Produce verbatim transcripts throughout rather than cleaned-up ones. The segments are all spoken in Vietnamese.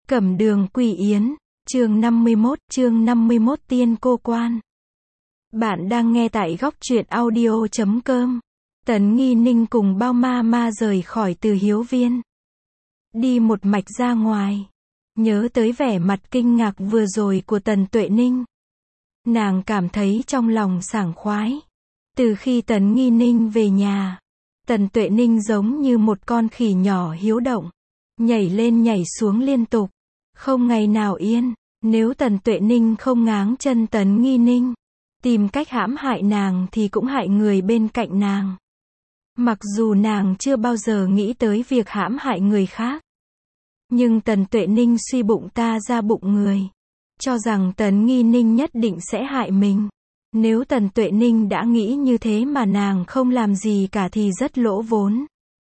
Cẩm Đường Quỷ Yến, chương năm mươi mốt, chương năm mươi mốt Tiên Cô Quan. Bạn đang nghe tại góc truyện audio chấm com. Tấn Nghi Ninh cùng Bao Ma Ma rời khỏi Từ Hiếu Viên. Đi một mạch ra ngoài. Nhớ tới vẻ mặt kinh ngạc vừa rồi của Tần Tuệ Ninh. Nàng cảm thấy trong lòng sảng khoái. Từ khi Tấn Nghi Ninh về nhà, Tần Tuệ Ninh giống như một con khỉ nhỏ hiếu động. Nhảy lên nhảy xuống liên tục. Không ngày nào yên. Nếu Tần Tuệ Ninh không ngáng chân Tấn Nghi Ninh, tìm cách hãm hại nàng thì cũng hại người bên cạnh nàng. Mặc dù nàng chưa bao giờ nghĩ tới việc hãm hại người khác, nhưng Tần Tuệ Ninh suy bụng ta ra bụng người, cho rằng Tấn Nghi Ninh nhất định sẽ hại mình. Nếu Tần Tuệ Ninh đã nghĩ như thế mà nàng không làm gì cả thì rất lỗ vốn.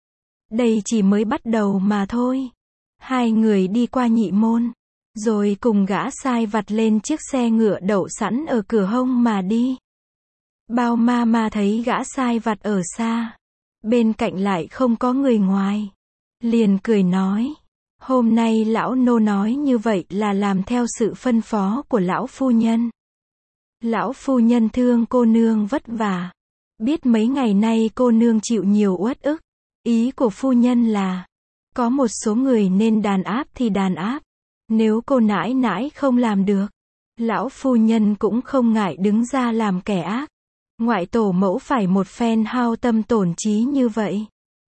Đây chỉ mới bắt đầu mà thôi. Hai người đi qua Nhị Môn, rồi cùng gã sai vặt lên chiếc xe ngựa đậu sẵn ở cửa hông mà đi. Bao Ma Ma thấy gã sai vặt ở xa, bên cạnh lại không có người ngoài, liền cười nói, hôm nay lão nô nói như vậy là làm theo sự phân phó của lão phu nhân. Lão phu nhân thương cô nương vất vả, biết mấy ngày nay cô nương chịu nhiều uất ức. Ý của phu nhân là, có một số người nên đàn áp thì đàn áp. Nếu cô nãi nãi không làm được, lão phu nhân cũng không ngại đứng ra làm kẻ ác. Ngoại tổ mẫu phải một phen hao tâm tổn trí như vậy,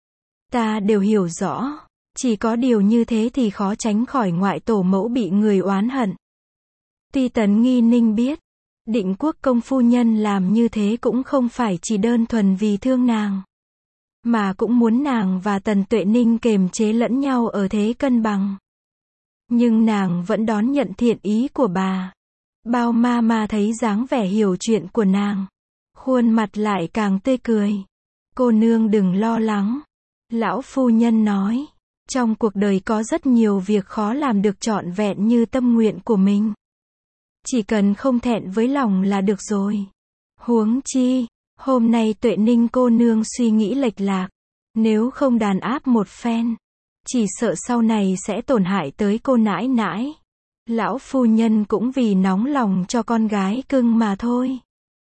ta đều hiểu rõ. Chỉ có điều như thế thì khó tránh khỏi ngoại tổ mẫu bị người oán hận. Tuy Tấn Nghi Ninh biết, Định Quốc công phu nhân làm như thế cũng không phải chỉ đơn thuần vì thương nàng, mà cũng muốn nàng và Tần Tuệ Ninh kềm chế lẫn nhau ở thế cân bằng. Nhưng nàng vẫn đón nhận thiện ý của bà. Bao Ma Ma thấy dáng vẻ hiểu chuyện của nàng, khuôn mặt lại càng tươi cười. Cô nương đừng lo lắng. Lão phu nhân nói, trong cuộc đời có rất nhiều việc khó làm được trọn vẹn như tâm nguyện của mình. Chỉ cần không thẹn với lòng là được rồi. Huống chi, hôm nay Tuệ Ninh cô nương suy nghĩ lệch lạc. Nếu không đàn áp một phen, chỉ sợ sau này sẽ tổn hại tới cô nãi nãi. Lão phu nhân cũng vì nóng lòng cho con gái cưng mà thôi.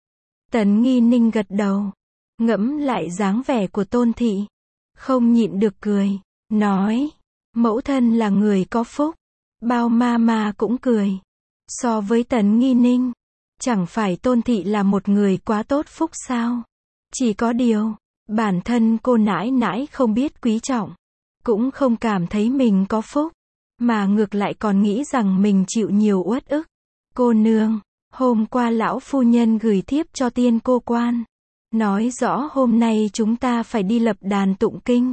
Tấn Nghi Ninh gật đầu, ngẫm lại dáng vẻ của Tôn thị, không nhịn được cười, nói, mẫu thân là người có phúc. Bao Ma Ma cũng cười. So với Tấn Nghi Ninh, chẳng phải Tôn thị là một người quá tốt phúc sao? Chỉ có điều, bản thân cô nãi nãi không biết quý trọng, cũng không cảm thấy mình có phúc, mà ngược lại còn nghĩ rằng mình chịu nhiều uất ức. Cô nương, hôm qua lão phu nhân gửi thiếp cho Tiên Cô Quan, nói rõ hôm nay chúng ta phải đi lập đàn tụng kinh.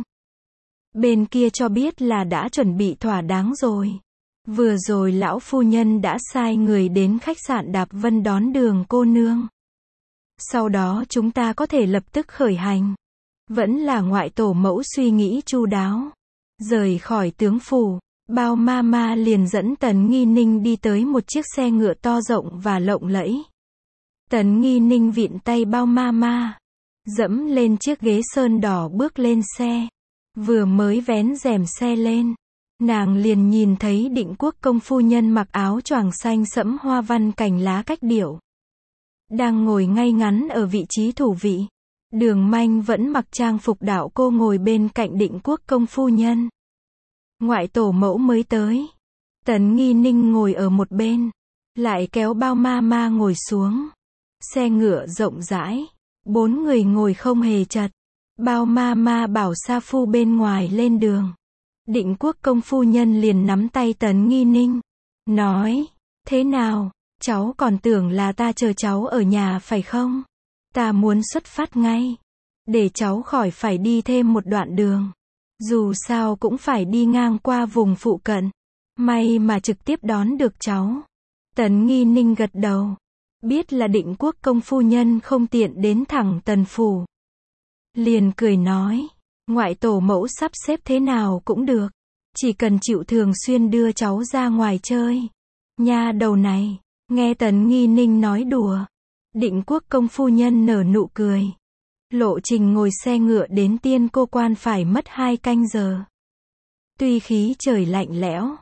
Bên kia cho biết là đã chuẩn bị thỏa đáng rồi. Vừa rồi lão phu nhân đã sai người đến khách sạn Đạp Vân đón Đường cô nương. Sau đó chúng ta có thể lập tức khởi hành. Vẫn là ngoại tổ mẫu suy nghĩ chu đáo. Rời khỏi tướng phủ, Bao Ma Ma liền dẫn Tấn Nghi Ninh đi tới một chiếc xe ngựa to rộng và lộng lẫy. Tấn Nghi Ninh vịn tay Bao Ma Ma, dẫm lên chiếc ghế sơn đỏ bước lên xe. Vừa mới vén rèm xe lên, nàng liền nhìn thấy Định Quốc công phu nhân mặc áo choàng xanh sẫm hoa văn cành lá cách điệu, đang ngồi ngay ngắn ở vị trí thủ vị. Đường Manh vẫn mặc trang phục đạo cô ngồi bên cạnh Định Quốc công phu nhân. Ngoại tổ mẫu mới tới. Tấn Nghi Ninh ngồi ở một bên, lại kéo Bao Ma Ma ngồi xuống. Xe ngựa rộng rãi, bốn người ngồi không hề chật. Bao Ma Ma bảo sa phu bên ngoài lên đường. Định Quốc công phu nhân liền nắm tay Tấn Nghi Ninh, nói, thế nào, cháu còn tưởng là ta chờ cháu ở nhà phải không? Ta muốn xuất phát ngay, để cháu khỏi phải đi thêm một đoạn đường. Dù sao cũng phải đi ngang qua vùng phụ cận. May mà trực tiếp đón được cháu. Tấn Nghi Ninh gật đầu, biết là Định Quốc công phu nhân không tiện đến thẳng Tần phủ. Liền cười nói, ngoại tổ mẫu sắp xếp thế nào cũng được. Chỉ cần chịu thường xuyên đưa cháu ra ngoài chơi. Nha đầu này, nghe Tấn Nghi Ninh nói đùa. Định Quốc công phu nhân nở nụ cười. Lộ trình ngồi xe ngựa đến Tiên Cô Quan phải mất hai canh giờ. Tuy khí trời lạnh lẽo,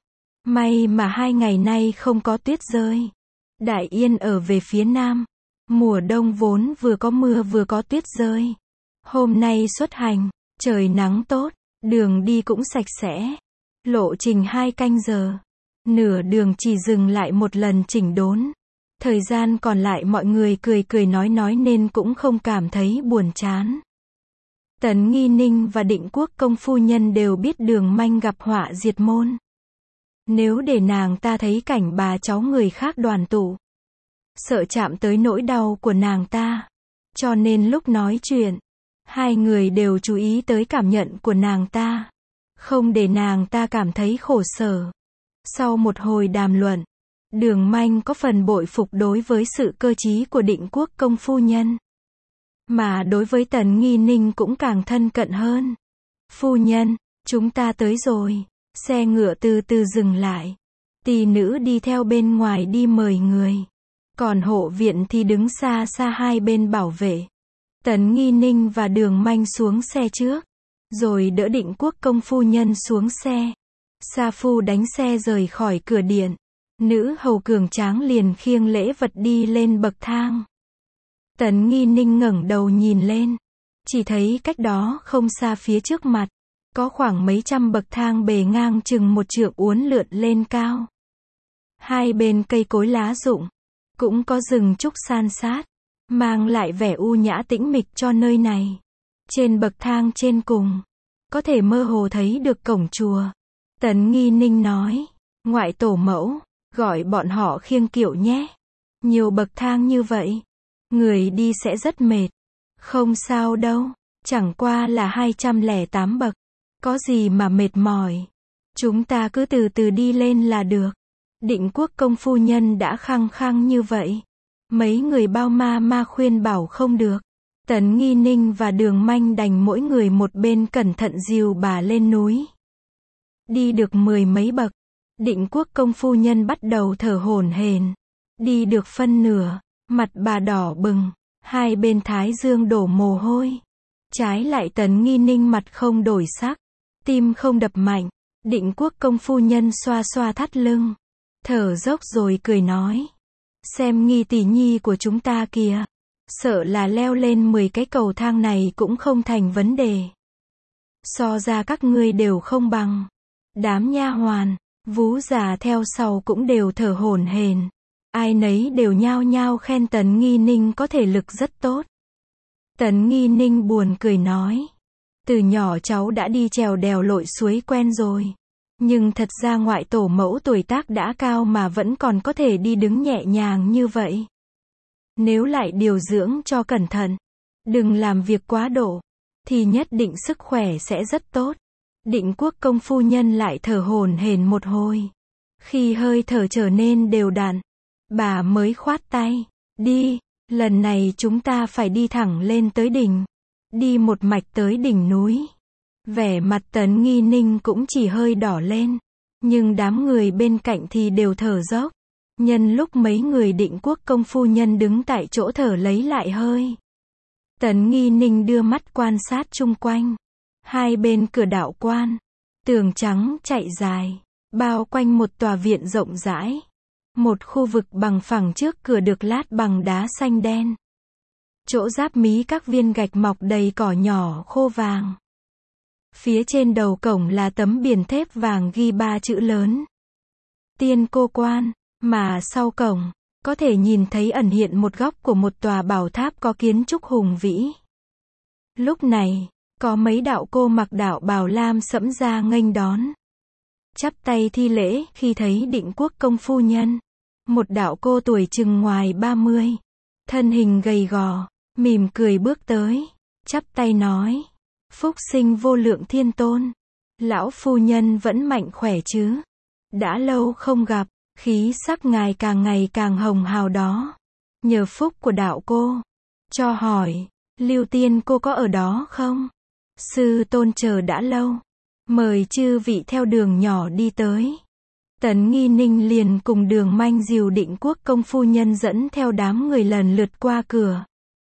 May mà hai ngày nay không có tuyết rơi. Đại Yên ở về phía nam. Mùa đông vốn vừa có mưa vừa có tuyết rơi. Hôm nay xuất hành, trời nắng tốt, đường đi cũng sạch sẽ. Lộ trình hai canh giờ. Nửa đường chỉ dừng lại một lần chỉnh đốn. Thời gian còn lại mọi người cười cười nói nói nên cũng không cảm thấy buồn chán. Tấn Nghi Ninh và Định Quốc công phu nhân đều biết Đường Manh gặp họa diệt môn. Nếu để nàng ta thấy cảnh bà cháu người khác đoàn tụ, sợ chạm tới nỗi đau của nàng ta. Cho nên lúc nói chuyện, hai người đều chú ý tới cảm nhận của nàng ta. Không để nàng ta cảm thấy khổ sở. Sau một hồi đàm luận, Đường Manh có phần bội phục đối với sự cơ trí của Định Quốc công phu nhân. Mà đối với Tấn Nghi Ninh cũng càng thân cận hơn. Phu nhân, chúng ta tới rồi. Xe ngựa từ từ dừng lại. Tỳ nữ đi theo bên ngoài đi mời người. Còn hộ viện thì đứng xa xa hai bên bảo vệ. Tấn Nghi Ninh và Đường Manh xuống xe trước. Rồi đỡ Định Quốc công phu nhân xuống xe. Sa phu đánh xe rời khỏi cửa điện. Nữ hầu cường tráng liền khiêng lễ vật đi lên bậc thang. Tấn Nghi Ninh ngẩng đầu nhìn lên. Chỉ thấy cách đó không xa phía trước mặt. Có khoảng mấy trăm bậc thang bề ngang chừng một trượng uốn lượn lên cao. Hai bên cây cối lá rụng. Cũng có rừng trúc san sát. Mang lại vẻ u nhã tĩnh mịch cho nơi này. Trên bậc thang trên cùng. Có thể mơ hồ thấy được cổng chùa. Tấn Nghi Ninh nói. Ngoại tổ mẫu. Gọi bọn họ khiêng kiệu nhé. Nhiều bậc thang như vậy. Người đi sẽ rất mệt. Không sao đâu. Chẳng qua là hai trăm lẻ tám bậc. Có gì mà mệt mỏi. Chúng ta cứ từ từ đi lên là được. Định Quốc công phu nhân đã khăng khăng như vậy. Mấy người bao ma ma khuyên bảo không được. Tấn Nghi Ninh và Đường Manh đành mỗi người một bên cẩn thận dìu bà lên núi. Đi được mười mấy bậc. Định Quốc công phu nhân bắt đầu thở hổn hển. Đi được phân nửa. Mặt bà đỏ bừng. Hai bên thái dương đổ mồ hôi. Trái lại Tấn Nghi Ninh mặt không đổi sắc. Tim không đập mạnh. Định Quốc công phu nhân xoa xoa thắt lưng. Thở dốc rồi cười nói. Xem Nghi tỷ nhi của chúng ta kìa. Sợ là leo lên mười cái cầu thang này cũng không thành vấn đề. So ra các ngươi đều không bằng. Đám nha hoàn, vú già theo sau cũng đều thở hổn hển. Ai nấy đều nhao nhao khen Tấn Nghi Ninh có thể lực rất tốt. Tấn Nghi Ninh buồn cười nói. Từ nhỏ cháu đã đi trèo đèo lội suối quen rồi. Nhưng thật ra ngoại tổ mẫu tuổi tác đã cao mà vẫn còn có thể đi đứng nhẹ nhàng như vậy. Nếu lại điều dưỡng cho cẩn thận, đừng làm việc quá độ, thì nhất định sức khỏe sẽ rất tốt. Định Quốc công phu nhân lại thở hổn hển một hồi. Khi hơi thở trở nên đều đặn, bà mới khoát tay. Đi, lần này chúng ta phải đi thẳng lên tới đỉnh. Đi một mạch tới đỉnh núi. Vẻ mặt Tấn Nghi Ninh cũng chỉ hơi đỏ lên. Nhưng đám người bên cạnh thì đều thở dốc. Nhân lúc mấy người Định Quốc công phu nhân đứng tại chỗ thở lấy lại hơi. Tấn Nghi Ninh đưa mắt quan sát chung quanh. Hai bên cửa đạo quan. Tường trắng chạy dài. Bao quanh một tòa viện rộng rãi. Một khu vực bằng phẳng trước cửa được lát bằng đá xanh đen. Chỗ giáp mí các viên gạch mọc đầy cỏ nhỏ khô vàng. Phía trên đầu cổng là tấm biển thép vàng ghi ba chữ lớn. Tiên cô quan, mà sau cổng, có thể nhìn thấy ẩn hiện một góc của một tòa bảo tháp có kiến trúc hùng vĩ. Lúc này, có mấy đạo cô mặc đạo bào lam sẫm ra nghênh đón. Chắp tay thi lễ khi thấy Định Quốc công phu nhân. Một đạo cô tuổi chừng ngoài ba mươi. Thân hình gầy gò, mỉm cười bước tới. Chắp tay nói. Phúc sinh vô lượng thiên tôn. Lão phu nhân vẫn mạnh khỏe chứ? Đã lâu không gặp, khí sắc ngài càng ngày càng hồng hào đó. Nhờ phúc của đạo cô. Cho hỏi, Lưu Tiên cô có ở đó không? Sư tôn chờ đã lâu. Mời chư vị theo đường nhỏ đi tới. Tấn Nghi Ninh liền cùng Đường Manh dìu Định Quốc công phu nhân dẫn theo đám người lần lượt qua cửa.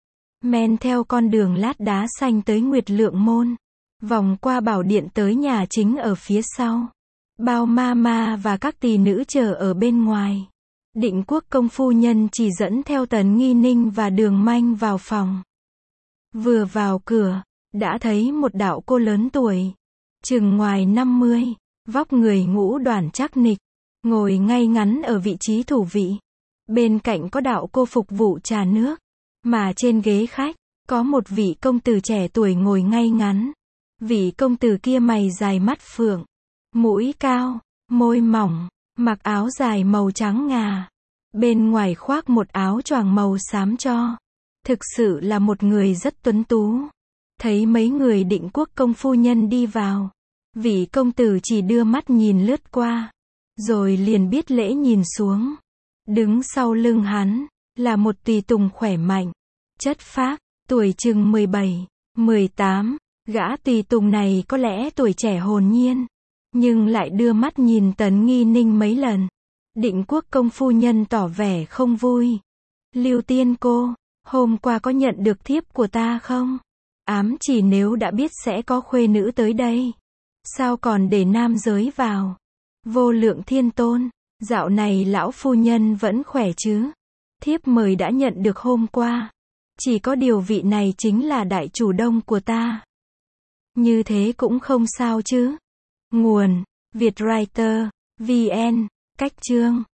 Men theo con đường lát đá xanh tới Nguyệt Lượng Môn. Vòng qua bảo điện tới nhà chính ở phía sau. Bao ma ma và các tỳ nữ chờ ở bên ngoài. Định Quốc công phu nhân chỉ dẫn theo Tấn Nghi Ninh và Đường Manh vào phòng. Vừa vào cửa, đã thấy một đạo cô lớn tuổi, chừng ngoài năm mươi, vóc người ngũ đoản chắc nịch, ngồi ngay ngắn ở vị trí thủ vị. Bên cạnh có đạo cô phục vụ trà nước, mà trên ghế khách, có một vị công tử trẻ tuổi ngồi ngay ngắn. Vị công tử kia mày dài mắt phượng, mũi cao, môi mỏng, mặc áo dài màu trắng ngà, bên ngoài khoác một áo choàng màu xám cho. Thực sự là một người rất tuấn tú. Thấy mấy người Định Quốc công phu nhân đi vào, vị công tử chỉ đưa mắt nhìn lướt qua, rồi liền biết lễ nhìn xuống. Đứng sau lưng hắn, là một tùy tùng khỏe mạnh, chất phác, tuổi chừng mười bảy, mười tám, gã tùy tùng này có lẽ tuổi trẻ hồn nhiên, nhưng lại đưa mắt nhìn Tấn Nghi Ninh mấy lần. Định Quốc công phu nhân tỏ vẻ không vui. Lưu tiên cô, hôm qua có nhận được thiếp của ta không? Ám chỉ nếu đã biết sẽ có khuê nữ tới đây, sao còn để nam giới vào? Vô lượng thiên tôn, dạo này lão phu nhân vẫn khỏe chứ? Thiếp mời đã nhận được hôm qua. Chỉ có điều vị này chính là đại chủ đông của ta. Như thế cũng không sao chứ? Nguồn: Vietwriter, vê en, cách chương